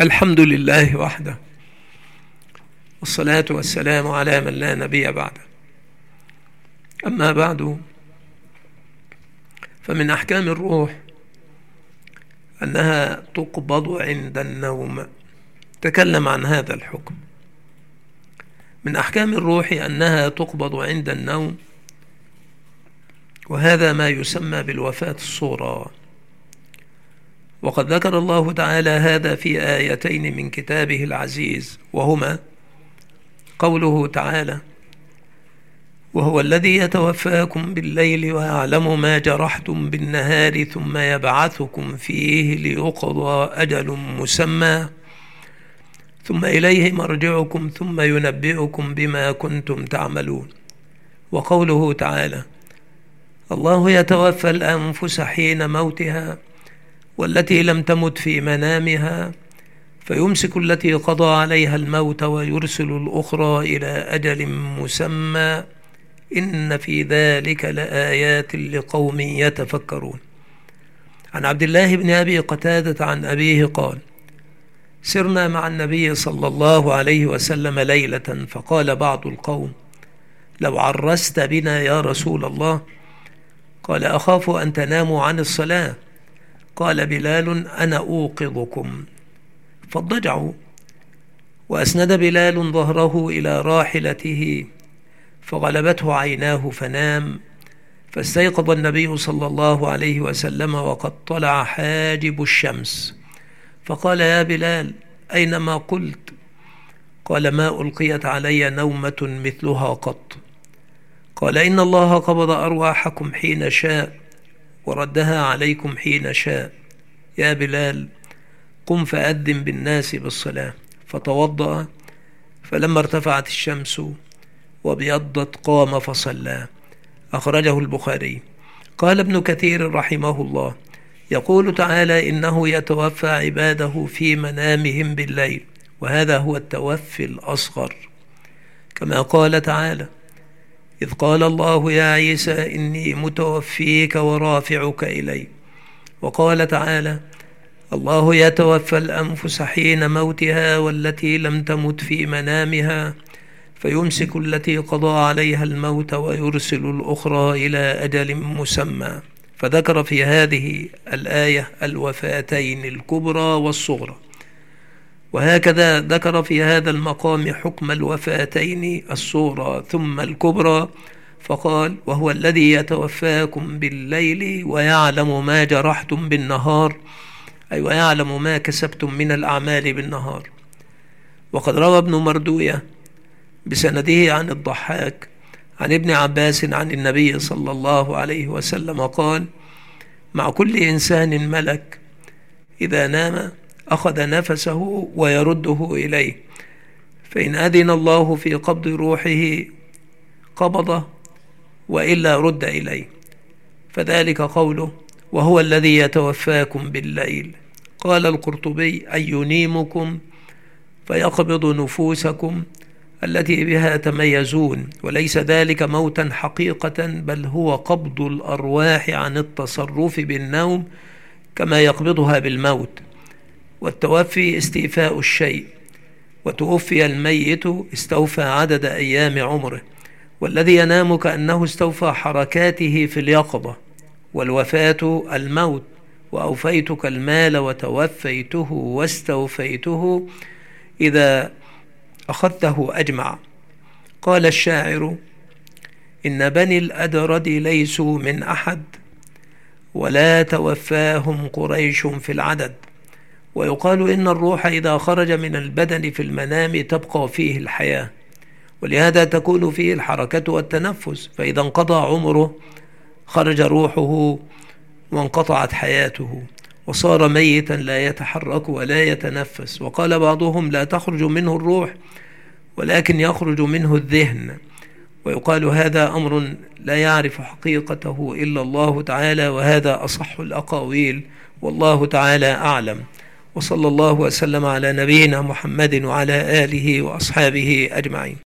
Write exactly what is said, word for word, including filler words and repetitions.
الحمد لله وحده، والصلاة والسلام على من لا نبي بعده. أما بعد، فمن أحكام الروح أنها تقبض عند النوم. تكلم عن هذا الحكم. من أحكام الروح أنها تقبض عند النوم، وهذا ما يسمى بالوفاة الصغرى. وقد ذكر الله تعالى هذا في آيتين من كتابه العزيز، وهما قوله تعالى: وهو الذي يتوفاكم بالليل ويعلم ما جرحتم بالنهار ثم يبعثكم فيه ليقضى أجل مسمى ثم إليه مرجعكم ثم ينبئكم بما كنتم تعملون. وقوله تعالى: الله يتوفى الأنفس حين موتها والتي لم تمت في منامها فيمسك التي قضى عليها الموت ويرسل الأخرى إلى أجل مسمى إن في ذلك لآيات لقوم يتفكرون. عن عبد الله بن أبي قتادة عن أبيه قال: سرنا مع النبي صلى الله عليه وسلم ليلة، فقال بعض القوم: لو عرست بنا يا رسول الله. قال: أخاف أن تناموا عن الصلاة. قال بلال: أنا أوقظكم. فاضطجعوا، وأسند بلال ظهره إلى راحلته فغلبته عيناه فنام، فاستيقظ النبي صلى الله عليه وسلم وقد طلع حاجب الشمس، فقال: يا بلال، أين ما قلت؟ قال: ما ألقيت علي نومة مثلها قط. قال: إن الله قبض أرواحكم حين شاء وردها عليكم حين شاء. يا بلال، قم فأذن بالناس بالصلاة. فتوضأ، فلما ارتفعت الشمس وابيضت قام فصلى. أخرجه البخاري. قال ابن كثير رحمه الله: يقول تعالى: إنه يتوفى عباده في منامهم بالليل، وهذا هو التوفي الأصغر، كما قال تعالى: إذ قال الله يا عيسى إني متوفيك ورافعك إلي. وقال تعالى: الله يتوفى الأنفس حين موتها والتي لم تمت في منامها فيمسك التي قضى عليها الموت ويرسل الأخرى إلى أجل مسمى. فذكر في هذه الآية الوفاتين الكبرى والصغرى. وهكذا ذكر في هذا المقام حكم الوفاتين الصغرى ثم الكبرى، فقال: وهو الذي يتوفاكم بالليل ويعلم ما جرحتم بالنهار، أي ويعلم ما كسبتم من الأعمال بالنهار. وقد روى ابن مردوية بسنده عن الضحاك عن ابن عباس عن النبي صلى الله عليه وسلم قال: مع كل إنسان ملك إذا نام أخذ نفسه ويرده إليه، فإن أذن الله في قبض روحه قبضه، وإلا رد إليه. فذلك قوله: وهو الذي يتوفاكم بالليل. قال القرطبي: أي ينيمكم فيقبض نفوسكم التي بها تميزون، وليس ذلك موتا حقيقة، بل هو قبض الأرواح عن التصرف بالنوم كما يقبضها بالموت. والتوفي استيفاء الشيء، وتوفي الميت استوفى عدد أيام عمره، والذي ينام كأنه استوفى حركاته في اليقظة. والوفاة الموت، وأوفيتك المال وتوفيته واستوفيته إذا أخذته أجمع. قال الشاعر: إن بني الأدرد ليسوا من أحد ولا توفاهم قريش في العدد. ويقال إن الروح إذا خرج من البدن في المنام تبقى فيه الحياة، ولهذا تكون فيه الحركة والتنفس، فإذا انقضى عمره خرج روحه وانقطعت حياته وصار ميتا لا يتحرك ولا يتنفس. وقال بعضهم: لا تخرج منه الروح ولكن يخرج منه الذهن. ويقال هذا أمر لا يعرف حقيقته إلا الله تعالى، وهذا أصح الأقاويل، والله تعالى أعلم. وصلى الله وسلم على نبينا محمد وعلى آله وأصحابه أجمعين.